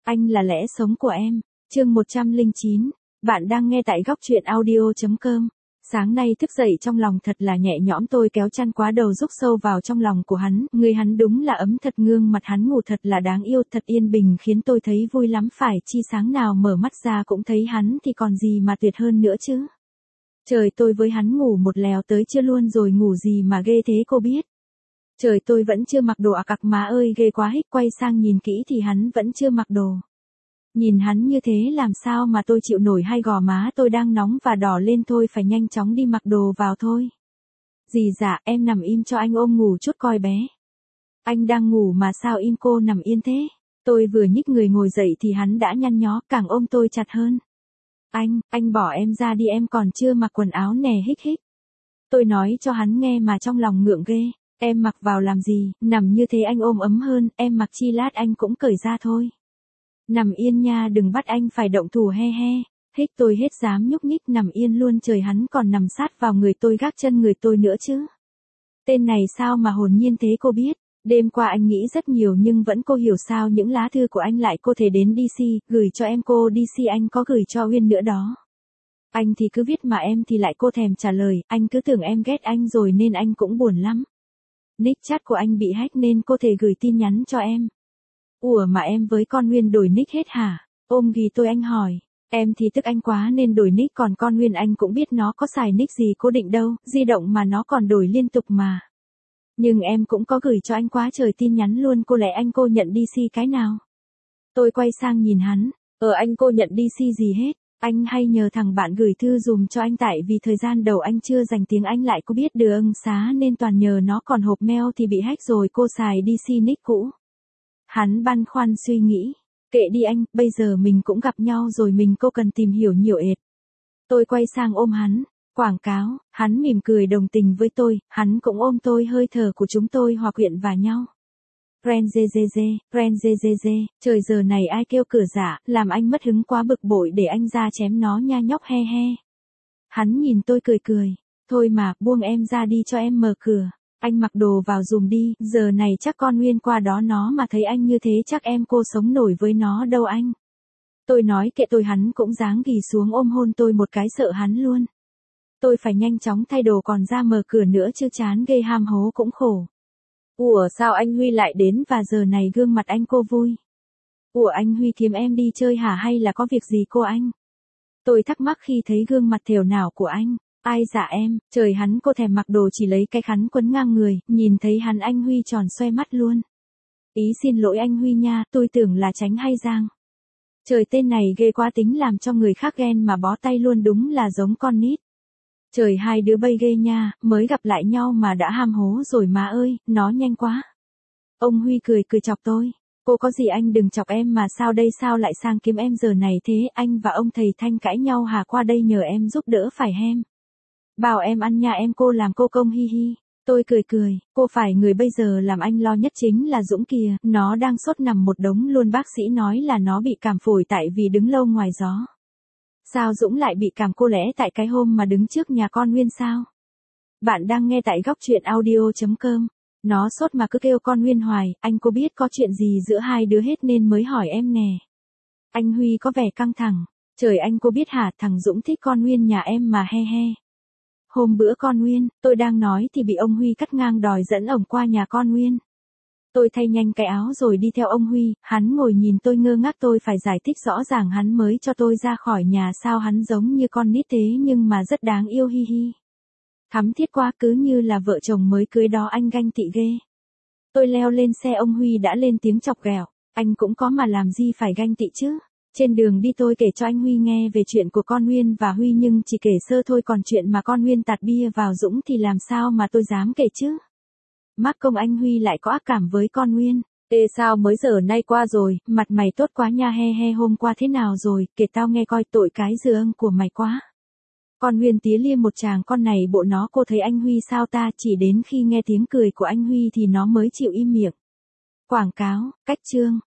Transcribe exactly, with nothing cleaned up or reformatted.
Anh là lẽ sống của em. Chương một trăm lẻ chín. Bạn đang nghe tại góc truyện audio chấm com. Sáng nay thức dậy trong lòng thật là nhẹ nhõm, tôi kéo chăn quá đầu rúc sâu vào trong lòng của hắn, người hắn đúng là ấm thật, gương mặt hắn ngủ thật là đáng yêu, thật yên bình khiến tôi thấy vui lắm, phải chi sáng nào mở mắt ra cũng thấy hắn thì còn gì mà tuyệt hơn nữa chứ. Trời, tôi với hắn ngủ một lèo tới chưa luôn rồi, ngủ gì mà ghê thế cô biết. Trời, tôi vẫn chưa mặc đồ à, cặc má ơi ghê quá hích, quay sang nhìn kỹ thì hắn vẫn chưa mặc đồ. Nhìn hắn như thế làm sao mà tôi chịu nổi, hai gò má tôi đang nóng và đỏ lên, thôi phải nhanh chóng đi mặc đồ vào thôi. Dì dạ, em nằm im cho anh ôm ngủ chút coi bé. Anh đang ngủ mà sao im, cô nằm yên thế. Tôi vừa nhích người ngồi dậy thì hắn đã nhăn nhó, càng ôm tôi chặt hơn. Anh, anh bỏ em ra đi, em còn chưa mặc quần áo nè, hích hích. Tôi nói cho hắn nghe mà trong lòng ngượng ghê. Em mặc vào làm gì, nằm như thế anh ôm ấm hơn, em mặc chi lát anh cũng cởi ra thôi. Nằm yên nha, đừng bắt anh phải động thủ, he he. Hích, tôi hết dám nhúc nhích, nằm yên luôn. Trời, hắn còn nằm sát vào người tôi, gác chân người tôi nữa chứ. Tên này sao mà hồn nhiên thế cô biết. Đêm qua anh nghĩ rất nhiều nhưng vẫn cô hiểu sao những lá thư của anh lại cô thể đến đê xê, gửi cho em, cô đê xê anh có gửi cho Uyên nữa đó. Anh thì cứ viết mà em thì lại cô thèm trả lời, anh cứ tưởng em ghét anh rồi nên anh cũng buồn lắm. Nick chat của anh bị hack nên cô thể gửi tin nhắn cho em. Ủa mà em với con Nguyên đổi nick hết hả? Ôm ghì tôi anh hỏi. Em thì tức anh quá nên đổi nick, còn con Nguyên anh cũng biết nó có xài nick gì cố định đâu, di động mà nó còn đổi liên tục mà. Nhưng em cũng có gửi cho anh quá trời tin nhắn luôn, cô lẽ anh cô nhận đê xê cái nào? Tôi quay sang nhìn hắn. Ờ anh cô nhận đê xê gì hết. Anh hay nhờ thằng bạn gửi thư dùm cho anh, tại vì thời gian đầu anh chưa dành tiếng Anh lại cô biết đường xá nên toàn nhờ nó, còn hộp mail thì bị hack rồi cô xài đê xê nick cũ. Hắn băn khoăn suy nghĩ. Kệ đi anh, bây giờ mình cũng gặp nhau rồi, mình cô cần tìm hiểu nhiều ệt. Tôi quay sang ôm hắn. Quảng cáo, hắn mỉm cười đồng tình với tôi, hắn cũng ôm tôi, hơi thở của chúng tôi hòa quyện vào nhau. Ren dê dê dê, ren dê dê dê, trời giờ này ai kêu cửa dạ, làm anh mất hứng quá bực bội, để anh ra chém nó nha nhóc, he he. Hắn nhìn tôi cười cười. Thôi mà, buông em ra đi cho em mở cửa. Anh mặc đồ vào dùm đi, giờ này chắc con Nguyên qua đó nó mà thấy anh như thế chắc em cô sống nổi với nó đâu anh. Tôi nói kệ tôi, hắn cũng dáng ghì xuống ôm hôn tôi một cái, sợ hắn luôn. Tôi phải nhanh chóng thay đồ còn ra mở cửa nữa chứ, chán ghê, ham hố cũng khổ. Ủa sao anh Huy lại đến và giờ này gương mặt anh cô vui? Ủa anh Huy kiếm em đi chơi hả hay là có việc gì cô anh? Tôi thắc mắc khi thấy gương mặt thều nào của anh. Ai dạ em, trời, hắn cô thèm mặc đồ chỉ lấy cái khăn quấn ngang người, nhìn thấy hắn anh Huy tròn xoe mắt luôn. Ý xin lỗi anh Huy nha, tôi tưởng là Tránh hay Giang. Trời, tên này ghê quá, tính làm cho người khác ghen mà bó tay luôn, đúng là giống con nít. Trời, hai đứa bay ghê nha, mới gặp lại nhau mà đã ham hố rồi má ơi, nó nhanh quá. Ông Huy cười cười chọc tôi. Cô có gì anh đừng chọc em mà, sao đây, sao lại sang kiếm em giờ này thế, anh và ông thầy Thanh cãi nhau hả, qua đây nhờ em giúp đỡ phải hem. Bảo em ăn nha em, cô làm cô công, hi hi. Tôi cười cười, cô phải, người bây giờ làm anh lo nhất chính là Dũng kìa, nó đang sốt nằm một đống luôn, bác sĩ nói là nó bị cảm phổi tại vì đứng lâu ngoài gió. Sao Dũng lại bị cảm, cô lẽ tại cái hôm mà đứng trước nhà con Nguyên sao? Bạn đang nghe tại góc truyện audio chấm com. Nó sốt mà cứ kêu con Nguyên hoài, anh cô biết có chuyện gì giữa hai đứa hết nên mới hỏi em nè. Anh Huy có vẻ căng thẳng. Trời, anh cô biết hả, thằng Dũng thích con Nguyên nhà em mà, he he. Hôm bữa con Nguyên, tôi đang nói thì bị ông Huy cắt ngang đòi dẫn ổng qua nhà con Nguyên. Tôi thay nhanh cái áo rồi đi theo ông Huy, hắn ngồi nhìn tôi ngơ ngác, tôi phải giải thích rõ ràng hắn mới cho tôi ra khỏi nhà, sao hắn giống như con nít thế nhưng mà rất đáng yêu, hi hi. Thắm thiết quá, cứ như là vợ chồng mới cưới đó, anh ganh tị ghê. Tôi leo lên xe, ông Huy đã lên tiếng chọc ghẹo, anh cũng có mà làm gì phải ganh tị chứ. Trên đường đi tôi kể cho anh Huy nghe về chuyện của con Nguyên và Huy, nhưng chỉ kể sơ thôi, còn chuyện mà con Nguyên tạt bia vào Dũng thì làm sao mà tôi dám kể chứ. Mắc công anh Huy lại có ác cảm với con Nguyên. Ê sao mới giờ nay qua rồi, mặt mày tốt quá nha, he he, hôm qua thế nào rồi, kể tao nghe coi, tội cái giường của mày quá. Con Nguyên tía lia một chàng, con này bộ nó, cô thấy anh Huy sao ta, chỉ đến khi nghe tiếng cười của anh Huy thì nó mới chịu im miệng. Quảng cáo, cách chương.